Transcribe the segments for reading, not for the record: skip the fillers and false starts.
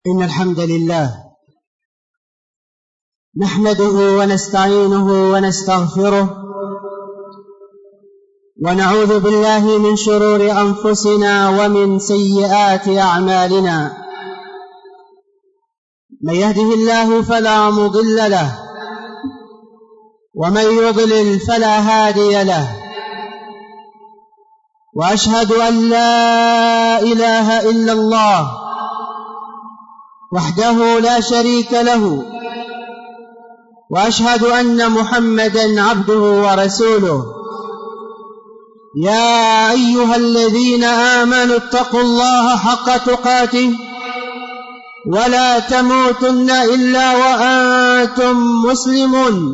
إن الحمد لله نحمده ونستعينه ونستغفره ونعوذ بالله من شرور أنفسنا ومن سيئات أعمالنا. من يهده الله فلا مضل له ومن يضلل فلا هادي له، وأشهد أن لا إله إلا الله وحده لا شريك له، وأشهد أن محمدًا عبده ورسوله. يا أيها الذين آمنوا اتقوا الله حق تقاته ولا تموتن إلا وأنتم مسلمون.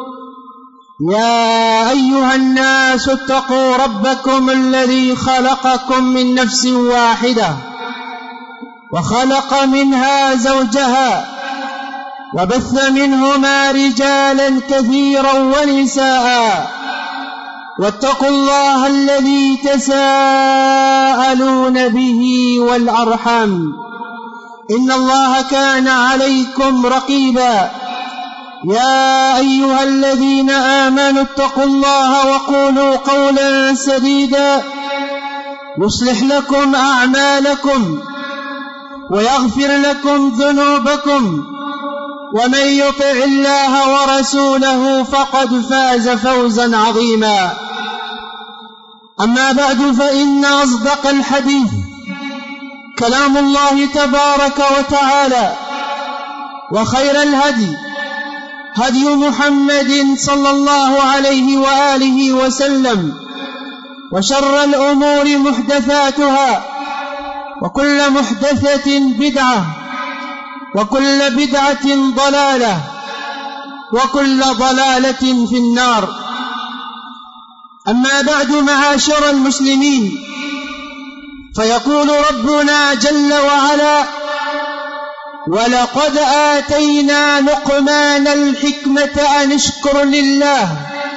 يا أيها الناس اتقوا ربكم الذي خلقكم من نفس واحدة وخلق منها زوجها وبث منهما رجالا كثيرا ونساء، واتقوا الله الذي تساءلون به والأرحام إن الله كان عليكم رقيبا. يا أيها الذين آمنوا اتقوا الله وقولوا قولا سديدا يصلح لكم أعمالكم ويغفر لكم ذنوبكم، ومن يطع الله ورسوله فقد فاز فوزا عظيما. أما بعد، فإن أصدق الحديث كلام الله تبارك وتعالى، وخير الهدي هدي محمد صلى الله عليه وآله وسلم، وشر الأمور محدثاتها، وكل محدثة بدعة، وكل بدعة ضلالة، وكل ضلالة في النار. أما بعد، معاشر المسلمين، فيقول ربنا جل وعلا: ولقد آتينا لقمان الحكمة أن اشكر لله،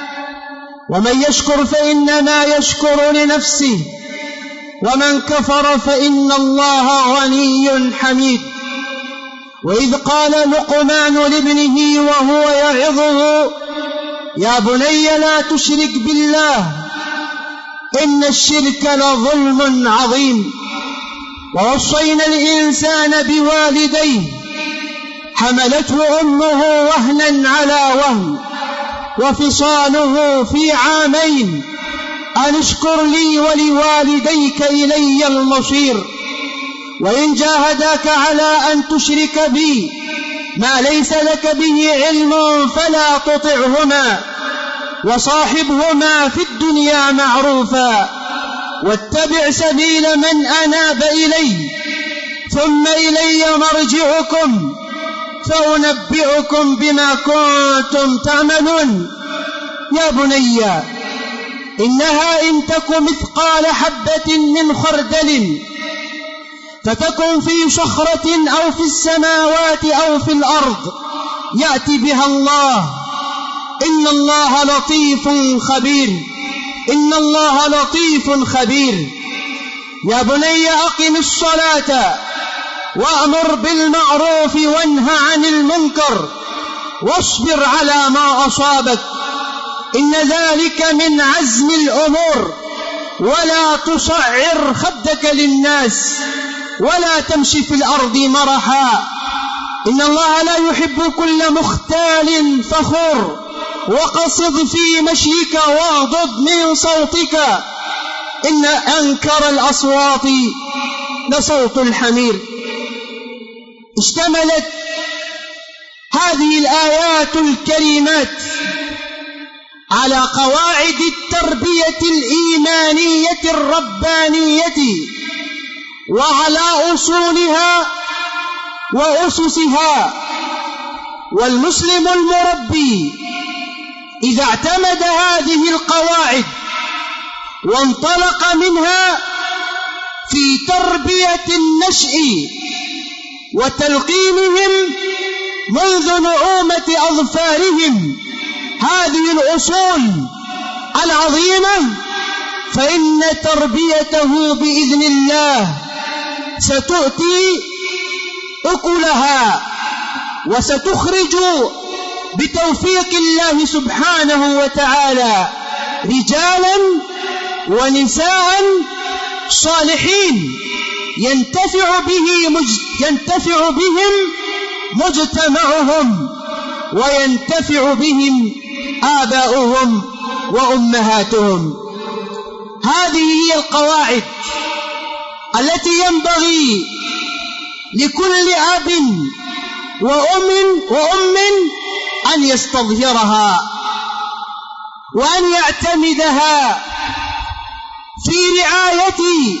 ومن يشكر فإنما يشكر لنفسه، ومن كفر فإن الله غني حميد. وإذ قال لقمان لابنه وهو يعظه: يا بني لا تشرك بالله إن الشرك لظلم عظيم. ووصينا الإنسان بوالديه حملته أمه وهنا على وهن وفصاله في عامين أن اشكر لي ولوالديك إلي المصير. وإن جاهداك على أن تشرك بي ما ليس لك به علم فلا تطعهما، وصاحبهما في الدنيا معروفا، واتبع سبيل من أناب إلي، ثم إلي مرجعكم فأنبئكم بما كنتم تعملون. يا بني إنها إن تك مثقال حبة من خردل فتكن في صخرة أو في السماوات أو في الأرض يأتي بها الله، إن الله لطيف خبير. إن الله لطيف خبير. يا بني أقم الصلاة وأمر بالمعروف وانه عن المنكر واصبر على ما أصابك، إن ذلك من عزم الأمور. ولا تصعر خدك للناس ولا تمشي في الأرض مرحا، إن الله لا يحب كل مختال فخور. وقصد في مشيك واغضض من صوتك، إن أنكر الأصوات لصوت الحمير. اشتملت هذه الآيات الكريمات على قواعد التربية الإيمانية الربانية وعلى أصولها وأسسها. والمسلم المربي إذا اعتمد هذه القواعد وانطلق منها في تربية النشء وتلقينهم منذ نعومة أظفارهم هذه الأصول العظيمة، فإن تربيته بإذن الله ستؤتي أكلها، وستخرج بتوفيق الله سبحانه وتعالى رجالا ونساء صالحين ينتفع بهم مجتمعهم وينتفع بهم آباؤهم وأمهاتهم. هذه هي القواعد التي ينبغي لكل أب وأم أن يستظهرها وأن يعتمدها في رعاية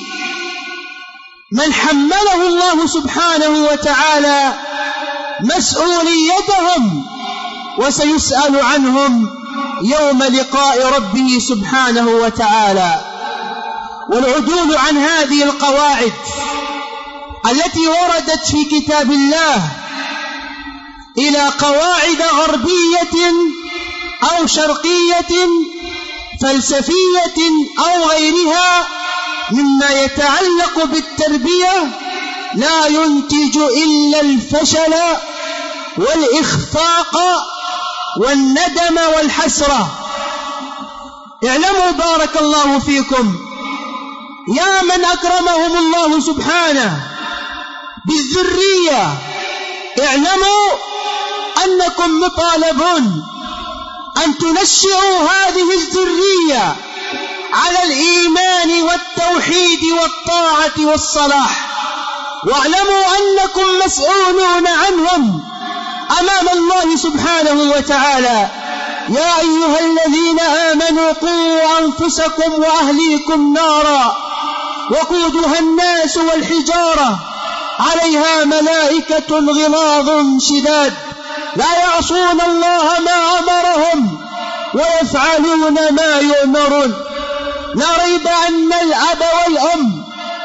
من حمله الله سبحانه وتعالى مسؤوليتهم، وسيسأل عنهم يوم لقاء ربه سبحانه وتعالى. والعدول عن هذه القواعد التي وردت في كتاب الله إلى قواعد غربية أو شرقية فلسفية أو غيرها مما يتعلق بالتربية لا ينتج إلا الفشل والإخفاق والندم والحسرة. اعلموا بارك الله فيكم يا من أكرمهم الله سبحانه بالذرية، اعلموا أنكم مطالبون أن تنشئوا هذه الذرية على الإيمان والتوحيد والطاعة والصلاح، واعلموا أنكم مسؤولون عنهم أمام الله سبحانه وتعالى. يا أيها الذين آمنوا قوا أنفسكم وأهليكم نارا وقودها الناس والحجارة عليها ملائكة غلاظ شداد لا يعصون الله ما أمرهم ويفعلون ما يؤمرون. لا ريب أن الأب والأم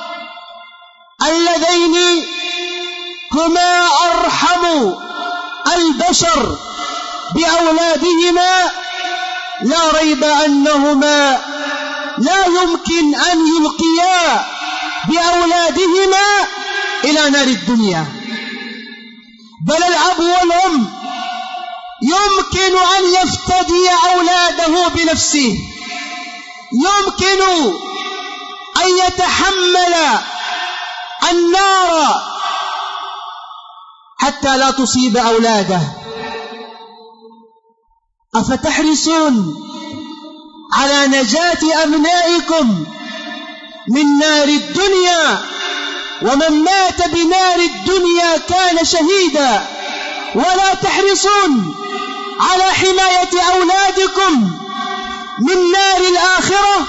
اللذين هما أرحم البشر بأولادهما لا ريب أنهما لا يمكن أن يلقيا بأولادهما إلى نار الدنيا، بل الأب والأم يمكن أن يفتدي أولاده بنفسه، يمكن أن يتحمل النار حتى لا تصيب أولاده. أفتحرصون على نجاة أبنائكم من نار الدنيا؟ ومن مات بنار الدنيا كان شهيدا. ولا تحرصون على حماية أولادكم من نار الآخرة؟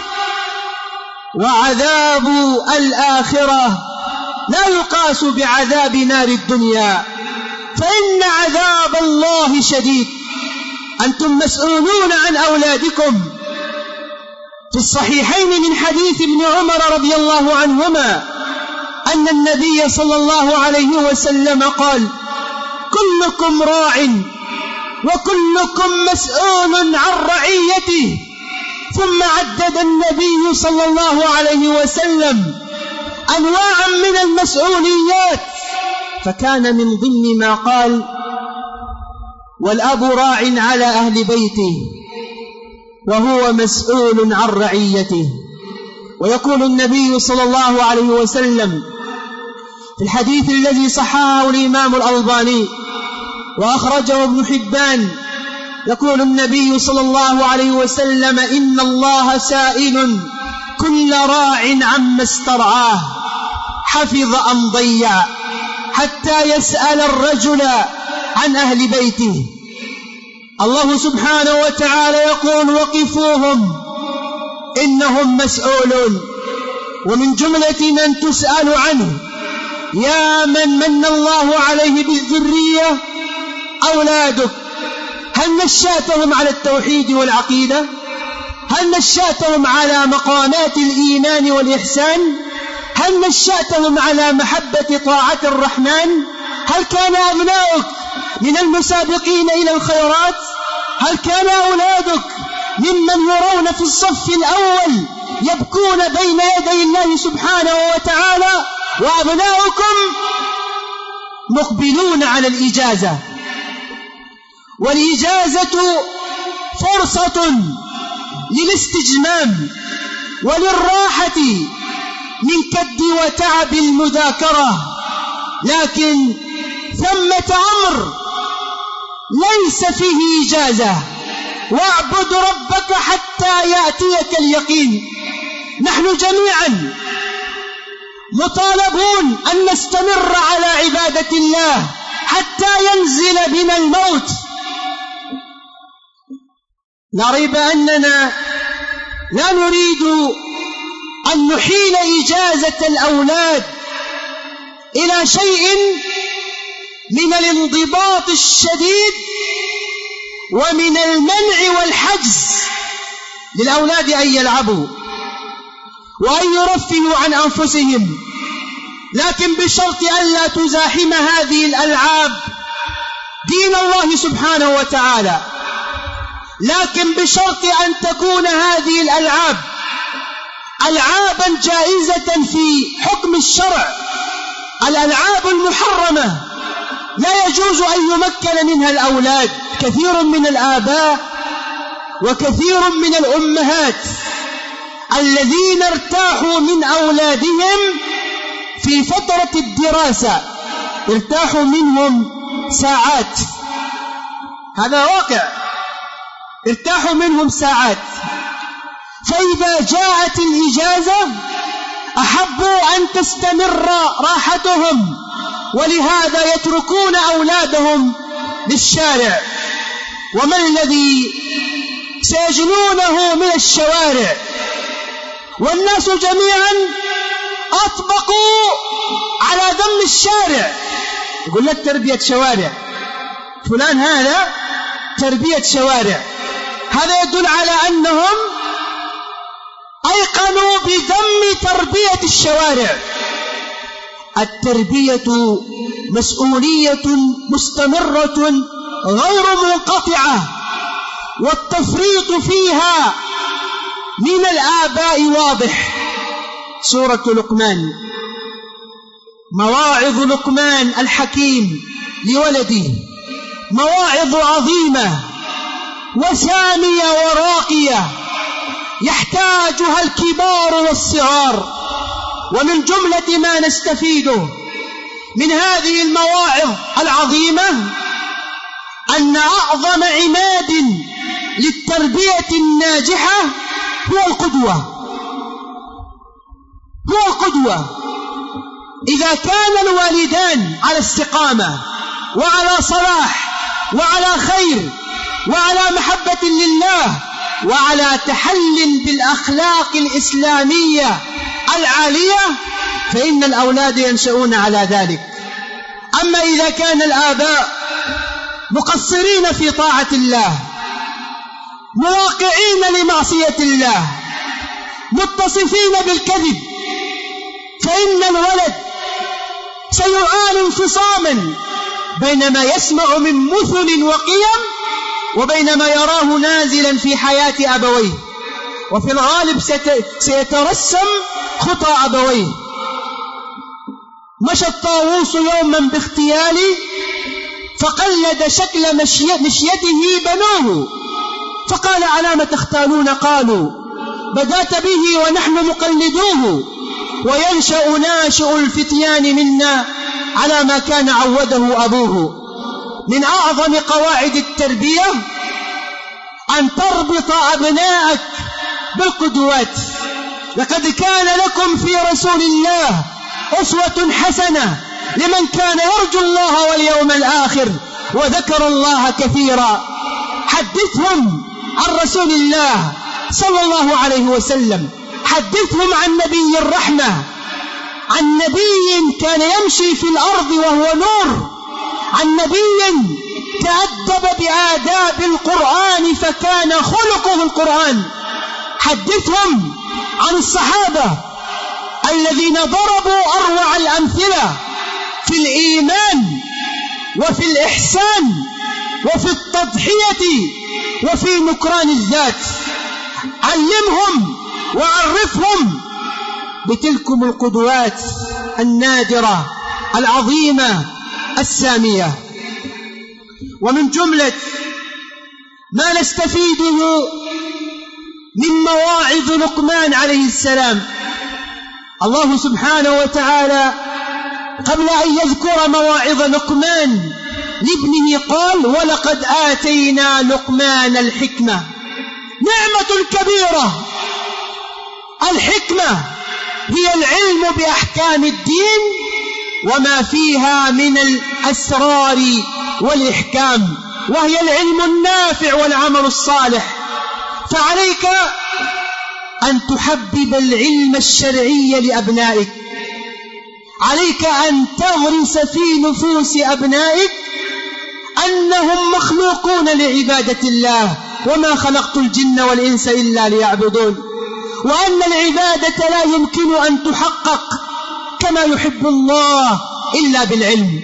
وعذاب الآخرة لا يقاس بعذاب نار الدنيا، فإن عذاب الله شديد. أنتم مسؤولون عن أولادكم. في الصحيحين من حديث ابن عمر رضي الله عنهما أن النبي صلى الله عليه وسلم قال: كلكم راع وكلكم مسؤول عن رعيته. ثم عدد النبي صلى الله عليه وسلم أنواعا من المسؤوليات، فكان من ضمن ما قال: والأب راع على أهل بيته وهو مسؤول عن رعيته. ويقول النبي صلى الله عليه وسلم في الحديث الذي صححه الإمام الألباني وأخرجه ابن حبان، يقول النبي صلى الله عليه وسلم: إن الله سائل كل راع عما استرعاه حفظ أم ضيع، حتى يسأل الرجل عن أهل بيته. الله سبحانه وتعالى يقول: وقفوهم إنهم مسؤولون. ومن جملة من تسأل عنه يا من من الله عليه بالذرية أولادك، هل نشأتهم على التوحيد والعقيدة؟ هل نشأتهم على مقامات الإيمان والإحسان؟ هل نشأتهم على محبة طاعة الرحمن؟ هل كان أبناؤك من المسابقين إلى الخيرات؟ هل كان أولادك ممن يرون في الصف الأول يبكون بين يدي الله سبحانه وتعالى؟ وأبناؤكم مقبلون على الإجازة، والإجازة فرصة للاستجمام وللراحة من كد وتعب المذاكرة، لكن ثمة أمر ليس فيه إجازة: واعبد ربك حتى يأتيك اليقين. نحن جميعا مطالبون أن نستمر على عبادة الله حتى ينزل بنا الموت. لا ريب أننا لا نريد أن نحيل إجازة الأولاد إلى شيء من الانضباط الشديد ومن المنع والحجز للأولاد أن يلعبوا وأن يرفهوا عن أنفسهم، لكن بشرط ألا تزاحم هذه الألعاب دين الله سبحانه وتعالى، لكن بشرط أن تكون هذه الألعاب ألعابا جائزة في حكم الشرع. الألعاب المحرمة لا يجوز أن يمكن منها الأولاد. كثير من الآباء وكثير من الأمهات الذين ارتاحوا من أولادهم في فترة الدراسة ارتاحوا منهم ساعات، هذا واقع، ارتاحوا منهم ساعات، فإذا جاءت الإجازة أحبوا أن تستمر راحتهم، ولهذا يتركون أولادهم للشارع. وما الذي سيجنونه من الشوارع؟ والناس جميعا أطبقوا على ذم الشارع، يقول لك تربية شوارع، فلان هذا تربية شوارع. هذا يدل على أنهم أيقنوا بذم تربية الشوارع. التربية مسؤولية مستمرة غير منقطعة، والتفريط فيها من الآباء واضح. سورة لقمان، مواعظ لقمان الحكيم لولده مواعظ عظيمة وسامية وراقية يحتاجها الكبار والصغار. ومن جملة ما نستفيده من هذه المواعظ العظيمة أن أعظم عماد للتربية الناجحة هو القدوة. هو القدوة. إذا كان الوالدان على استقامة وعلى صلاح وعلى خير وعلى محبة لله وعلى تحل بالأخلاق الإسلامية العالية، فإن الأولاد ينشؤون على ذلك. أما إذا كان الآباء مقصرين في طاعة الله، مواقعين لمعصية الله، متصفين بالكذب، فإن الولد سيعاني انفصاما بين ما يسمع من مثل وقيم وبين ما يراه نازلا في حياة أبويه، وفي الغالب سيترسم خطى أبويه. مشى الطاووس يوما باختيال فقلد شكل مشيته بنوه، فقال: على ما تختالون؟ قالوا: بدأت به ونحن مقلدوه، وينشأ ناشئ الفتيان منا على ما كان عوده أبوه. من أعظم قواعد التربية أن تربط أبنائك بالقدوات. لقد كان لكم في رسول الله أسوة حسنة لمن كان يرجو الله واليوم الآخر وذكر الله كثيرا. حدثهم عن رسول الله صلى الله عليه وسلم، حدثهم عن نبي الرحمة، عن نبي كان يمشي في الأرض وهو نور، عن نبي تأدب بآداب القرآن فكان خلقه القرآن. حدثهم عن الصحابة الذين ضربوا أروع الأمثلة في الإيمان وفي الإحسان وفي التضحية وفي نكران الذات. علمهم وعرفهم بتلكم القدوات النادرة العظيمة السامية. ومن جملة ما نستفيده من مواعظ لقمان عليه السلام، الله سبحانه وتعالى قبل أن يذكر مواعظ لقمان لابنه قال: ولقد آتينا لقمان الحكمة. نعمة كبيرة. الحكمة هي العلم بأحكام الدين وما فيها من الأسرار والإحكام، وهي العلم النافع والعمل الصالح. فعليك أن تحبب العلم الشرعي لأبنائك، عليك أن تغرس في نفوس أبنائك أنهم مخلوقون لعبادة الله، وما خلقت الجن والإنس إلا ليعبدون، وأن العبادة لا يمكن أن تحقق كما يحب الله إلا بالعلم.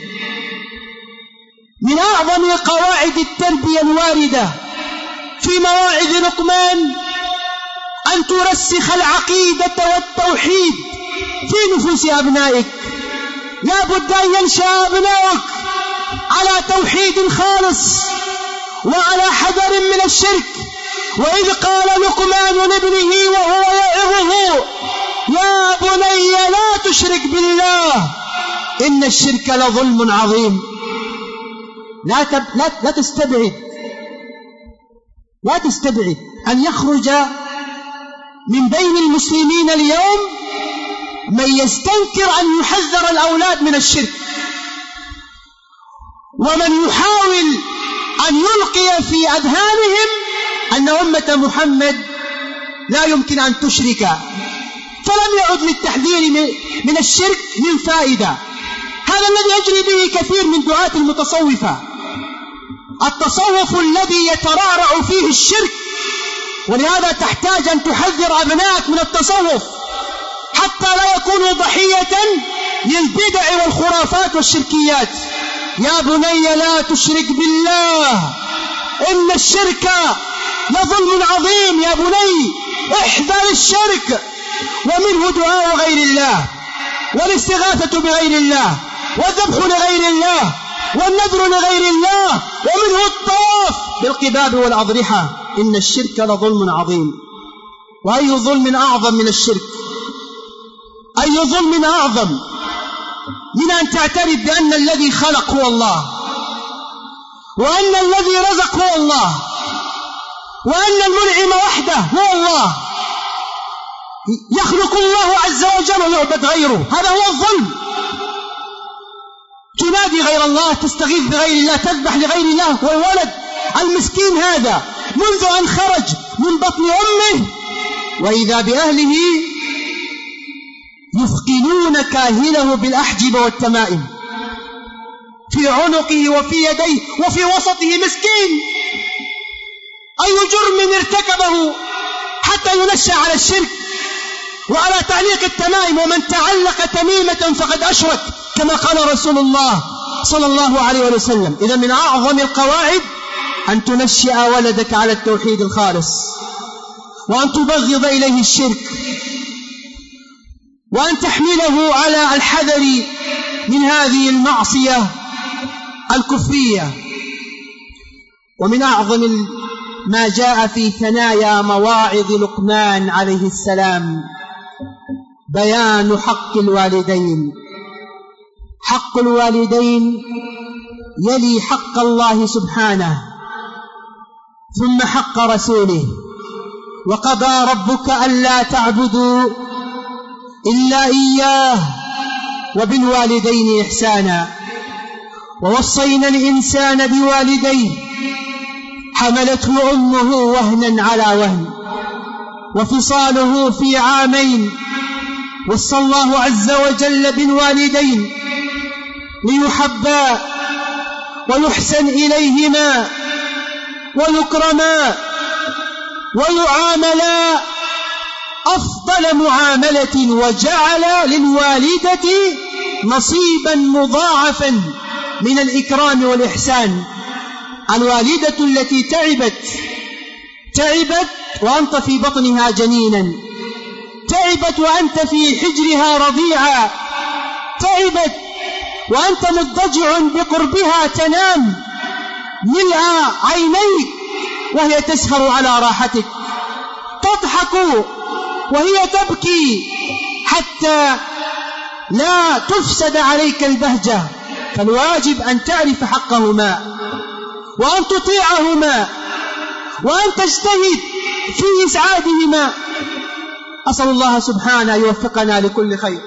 من أعظم قواعد التربية الواردة في مواعظ لقمان أن ترسخ العقيدة والتوحيد في نفوس أبنائك. لا بد أن ينشأ أبنائك على توحيد خالص وعلى حذر من الشرك. وإذ قال لقمان لابنه وهو يعظه: يا بني لا تشرك بالله إن الشرك لظلم عظيم. لا تستبعد أن يخرج من بين المسلمين اليوم من يستنكر أن يحذر الأولاد من الشرك، ومن يحاول أن يلقي في أذهانهم أن أمة محمد لا يمكن أن تشرك، فلم يعد للتحذير من الشرك من فائدة. هذا الذي يجري به كثير من دعاة المتصوفة، التصوف الذي يترعرع فيه الشرك. ولهذا تحتاج أن تحذر أبنائك من التصوف حتى لا يكونوا ضحية للبدع والخرافات والشركيات. يا بني لا تشرك بالله إن الشرك لظلم عظيم. يا بني احذر الشرك، ومنه دعاء غير الله، والاستغاثة بغير الله، والذبح لغير الله، والنذر لغير الله، ومنه الطواف بالقباب والأضرحة. إن الشرك لظلم عظيم. وأي ظلم أعظم من الشرك؟ أي ظلم أعظم من أن تعترف بأن الذي خلق هو الله، وأن الذي رزق هو الله، وأن المنعم وحده هو الله؟ يخلق الله عز وجل ويعبد غيره، هذا هو الظلم. تنادي غير الله، تستغيث بغير الله، تذبح لغير الله. والولد المسكين هذا منذ أن خرج من بطن أمه وإذا بأهله يثقلون كاهله بالأحجب والتمائم في عنقه وفي يديه وفي وسطه مسكين. أي جرم ارتكبه حتى ينشأ على الشرك وعلى تعليق التمائم؟ ومن تعلق تميمة فقد أشرك، كما قال رسول الله صلى الله عليه وسلم. إذا من أعظم القواعد أن تنشئ ولدك على التوحيد الخالص، وأن تبغض إليه الشرك، وأن تحمله على الحذر من هذه المعصية الكفرية. ومن أعظم ما جاء في ثنايا مواعظ لقمان عليه السلام بيان حق الوالدين. حق الوالدين يلي حق الله سبحانه ثم حق رسوله. وقضى ربك ألا تعبدوا إلا إياه وبالوالدين إحسانا ووصينا الإنسان بوالديه حملته أمه وهنا على وهن وفصاله في عامين. وصى الله عز وجل بالوالدين ليحبا ويحسن إليهما ويكرما ويعاملا أفضل معاملة، وجعل للوالدة نصيبا مضاعفا من الإكرام والإحسان. الوالدة التي تعبت وأنت في بطنها جنينا، تعبت وأنت في حجرها رضيعا، تعبت وأنت مضطجع بقربها تنام ملء عينيك وهي تسهر على راحتك، تضحك وهي تبكي حتى لا تفسد عليك البهجة. فالواجب أن تعرف حقهما وأن تطيعهما وأن تجتهد في إسعادهما. أسأل الله سبحانه أن يوفقنا لكل خير.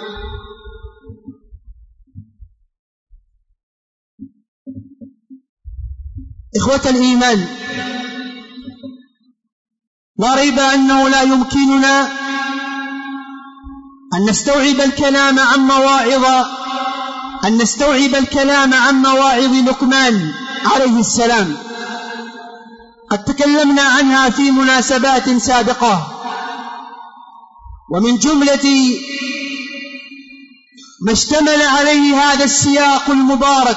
إخوة الإيمان، لا ريب أنه لا يمكننا أن نستوعب الكلام عن مواعظ لقمان عليه السلام. قد تكلمنا عنها في مناسبات سابقة، ومن جملة ما اشتمل عليه هذا السياق المبارك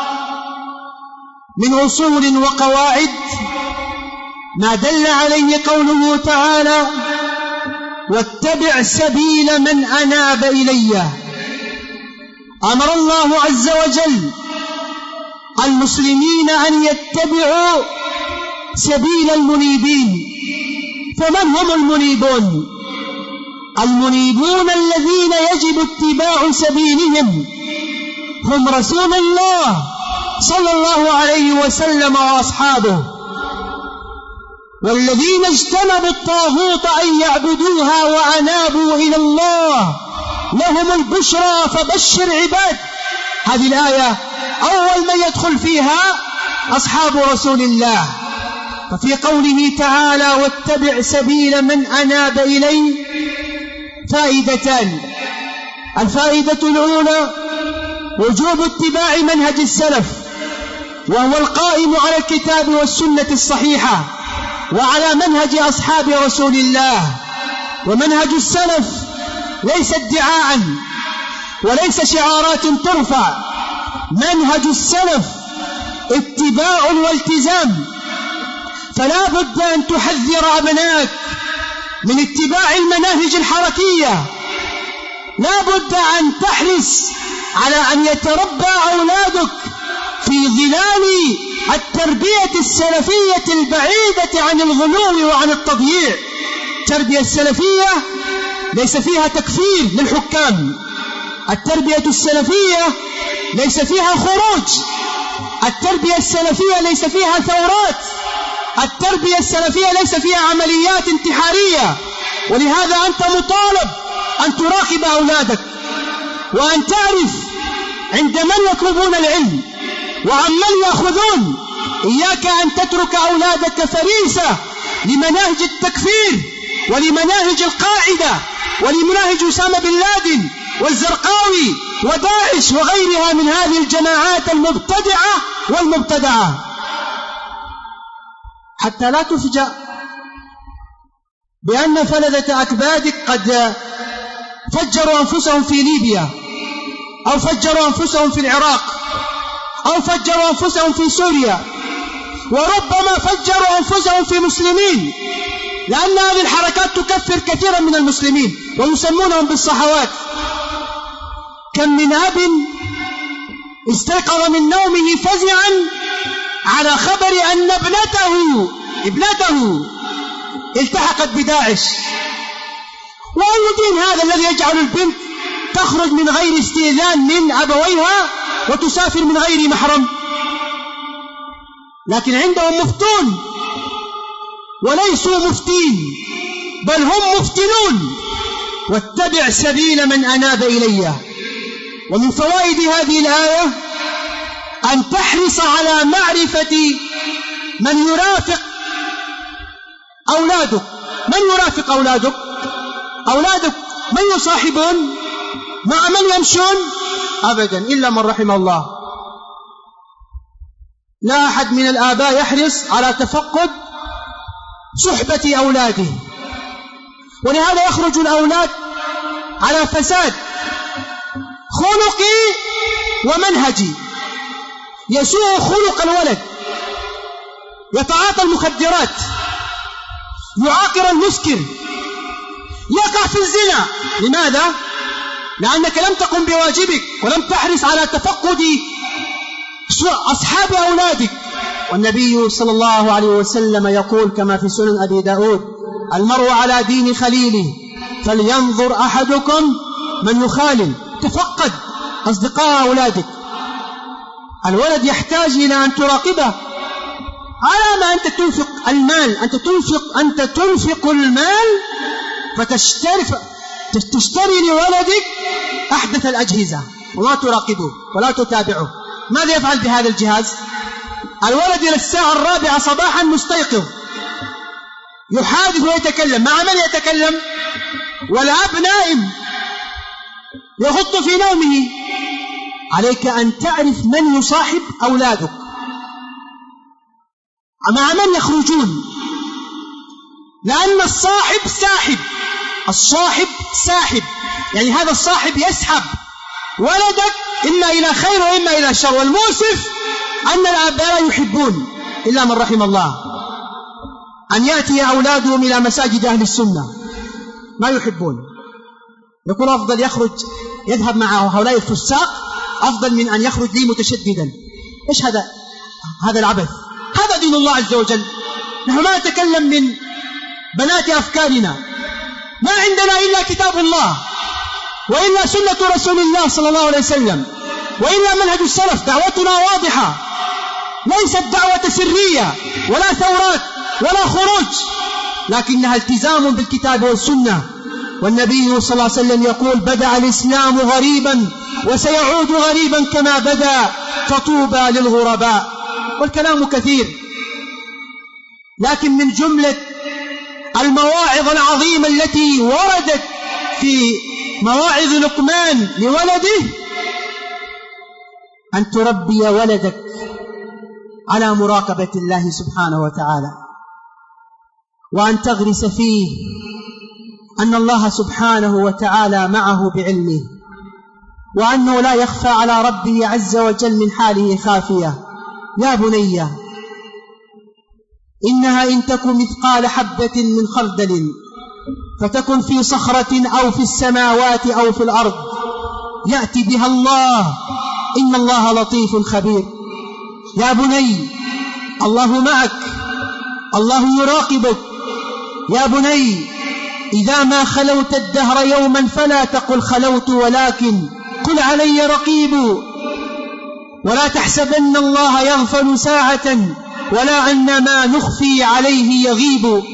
من أصول وقواعد ما دل عليه قوله تعالى: واتبع سبيل من أناب إلي. أمر الله عز وجل المسلمين أن يتبعوا سبيل المنيبين. فمن هم المنيبون؟ المنيبون الذين يجب اتباع سبيلهم هم رسول الله صلى الله عليه وسلم وأصحابه، والذين اجتنبوا الطاغوت أن يعبدوها وأنابوا إلى الله لهم البشرى فبشر عباد. هذه الآية أول من يدخل فيها أصحاب رسول الله. ففي قوله تعالى: واتبع سبيل من أناب إلي فائدتان. الفائدة الأولى وجوب اتباع منهج السلف، وهو القائم على الكتاب والسنة الصحيحة وعلى منهج أصحاب رسول الله. ومنهج السلف ليس ادعاء وليس شعارات ترفع، منهج السلف اتباع والتزام. فلا بد أن تحذر أبنائك من اتباع المناهج الحركية، لا بد أن تحرص على أن يتربى أولادك في ظلال التربية السلفية البعيدة عن الغلو وعن التضييع. التربية السلفية ليس فيها تكفير للحكام، التربية السلفية ليس فيها خروج، التربية السلفية ليس فيها ثورات، التربية السلفية ليس فيها عمليات انتحارية. ولهذا أنت مطالب أن تراقب أولادك وأن تعرف عند من يطلبون العلم وعمن يأخذون. إياك أن تترك أولادك فريسة لمناهج التكفير ولمناهج القاعدة ولمناهج أسامة بن لادن والزرقاوي وداعش وغيرها من هذه الجماعات المبتدعة والمبتدعة، حتى لا تفجأ بأن فلذة أكبادك قد فجروا أنفسهم في ليبيا، أو فجروا أنفسهم في العراق، أو فجروا أنفسهم في سوريا، وربما فجروا أنفسهم في مسلمين، لأن هذه الحركات تكفر كثيرا من المسلمين ويسمونهم بالصحوات. كم من أب استيقظ من نومه فزعا على خبر أن ابنته التحقت بداعش. وأي دين هذا الذي يجعل البنت تخرج من غير استئذان من أبويها وتسافر من غير محرم؟ لكن عندهم مفتون وليسوا مفتين، بل هم مفتنون. واتبع سبيل من أناب إلي. ومن فوائد هذه الآية أن تحرص على معرفة من يرافق أولادك. من يرافق أولادك؟ أولادك من يصاحبون؟ مع من يمشون؟ أبدا إلا من رحم الله. لا أحد من الآباء يحرص على تفقد صحبة أولاده، ولهذا يخرج الأولاد على فساد خلقي ومنهجي. يسوء خلق الولد، يتعاطى المخدرات، يعاقر المسكر، يقع في الزنا. لماذا؟ لأنك لم تقم بواجبك ولم تحرص على تفقد أصحاب أولادك. والنبي صلى الله عليه وسلم يقول كما في سنن أبي داود: المرء على دين خليله فلينظر أحدكم من يخالل. تفقد أصدقاء أولادك. الولد يحتاج إلى أن تراقبه على ما أنت تنفق المال. أنت تنفق المال فتشتري لولدك أحدث الأجهزة وما تراقبه ولا تتابعه. ماذا يفعل بهذا الجهاز؟ الولد إلى الساعة 4 صباحا مستيقظ، يحادث ويتكلم. مع من يتكلم؟ والأب نائم يغط في نومه. عليك أن تعرف من يصاحب أولادك، مع من يخرجون، لأن الصاحب ساحب، يعني هذا الصاحب يسحب ولدك إما إلى خير وإما إلى شر. والمؤسف أن الآباء لا يحبون إلا من رحم الله أن يأتي أولادهم إلى مساجد أهل السنة، ما يحبون. يقول أفضل يخرج يذهب مع هؤلاء الفساق أفضل من أن يخرج لي متشددا. إيش هذا العبث؟ هذا دين الله عز وجل. نحن ما نتكلم من بنات أفكارنا، ما عندنا إلا كتاب الله وإلا سنة رسول الله صلى الله عليه وسلم وإلا منهج السلف. دعوتنا واضحة، ليست دعوة سرية ولا ثورات ولا خروج، لكنها التزام بالكتاب والسنة. والنبي صلى الله عليه وسلم يقول: بدأ الإسلام غريبا وسيعود غريبا كما بدأ، فطوبى للغرباء. والكلام كثير، لكن من جملة المواعظ العظيمة التي وردت في مواعظ لقمان لولده أن تربي ولدك على مراقبة الله سبحانه وتعالى، وأن تغرس فيه أن الله سبحانه وتعالى معه بعلمه، وأنه لا يخفى على ربه عز وجل من حاله خافية. يا بني إنها إن تك مثقال حبة من خردل فتكن في صخرة أو في السماوات أو في الأرض يأتي بها الله، إن الله لطيف خبير. يا بني الله معك، الله يراقبك. يا بني إذا ما خلوت الدهر يوما فلا تقل خلوت، ولكن قل علي رقيب. ولا تحسبن الله يغفل ساعة ولا أن ما نخفي عليه يغيب.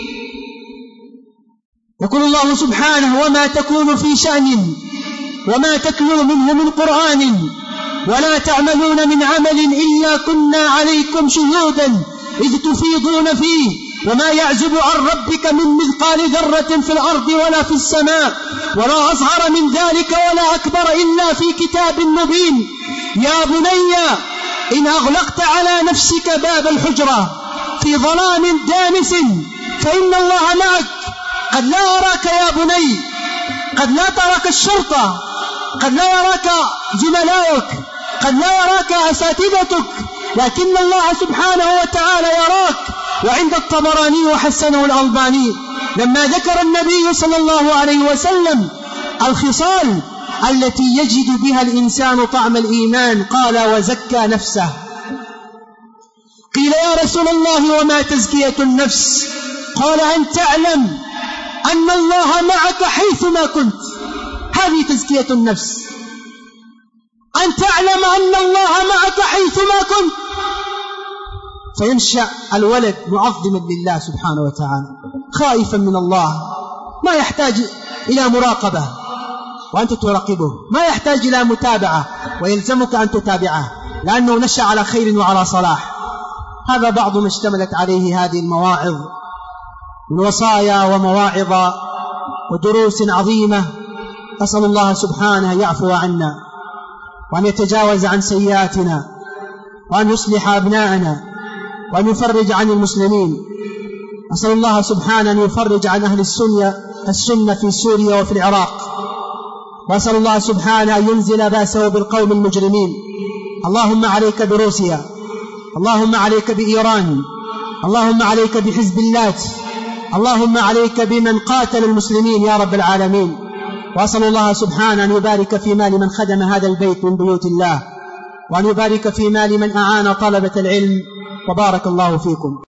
يقول الله سبحانه: وما تكون في شأن وما تتلو منه من قرآن ولا تعملون من عمل إلا كنا عليكم شهودا إذ تفيضون فيه وما يعزب عن ربك من مثقال ذرة في الأرض ولا في السماء ولا أصغر من ذلك ولا أكبر إلا في كتاب مبين. يا بني إن أغلقت على نفسك باب الحجرة في ظلام دامس فإن الله معك. قد لا يراك يا بني، قد لا تراك الشرطة، قد لا يراك زملائك، قد لا يراك أساتذتك، لكن الله سبحانه وتعالى يراك. وعند الطبراني وحسنه الألباني لما ذكر النبي صلى الله عليه وسلم الخصال التي يجد بها الإنسان طعم الإيمان قال: وزكى نفسه. قيل: يا رسول الله وما تزكية النفس؟ قال: أن تعلم أن الله معك حيثما كنت. هذه تزكية النفس، أن تعلم أن الله معك حيثما كنت. فينشأ الولد معظما لله سبحانه وتعالى، خائفا من الله، ما يحتاج إلى مراقبة وأنت تراقبه، ما يحتاج إلى متابعة ويلزمك أن تتابعه، لأنه نشأ على خير وعلى صلاح. هذا بعض ما اشتملت عليه هذه المواعظ من وصايا ومواعظ ودروس عظيمة. أسأل الله سبحانه يعفو عنا وأن يتجاوز عن سيئاتنا وأن يصلح أبناءنا وأن يفرج عن المسلمين. أسأل الله سبحانه أن يفرج عن أهل السنة في سوريا وفي العراق، وأسأل الله سبحانه أن ينزل بأسه بالقوم المجرمين. اللهم عليك بروسيا، اللهم عليك بإيران، اللهم عليك بحزب الله، اللهم عليك بمن قاتل المسلمين يا رب العالمين. وأسأل الله سبحانه أن يبارك في مال من خدم هذا البيت من بيوت الله، وأن يبارك في مال من أعان طلبة العلم، وبارك الله فيكم.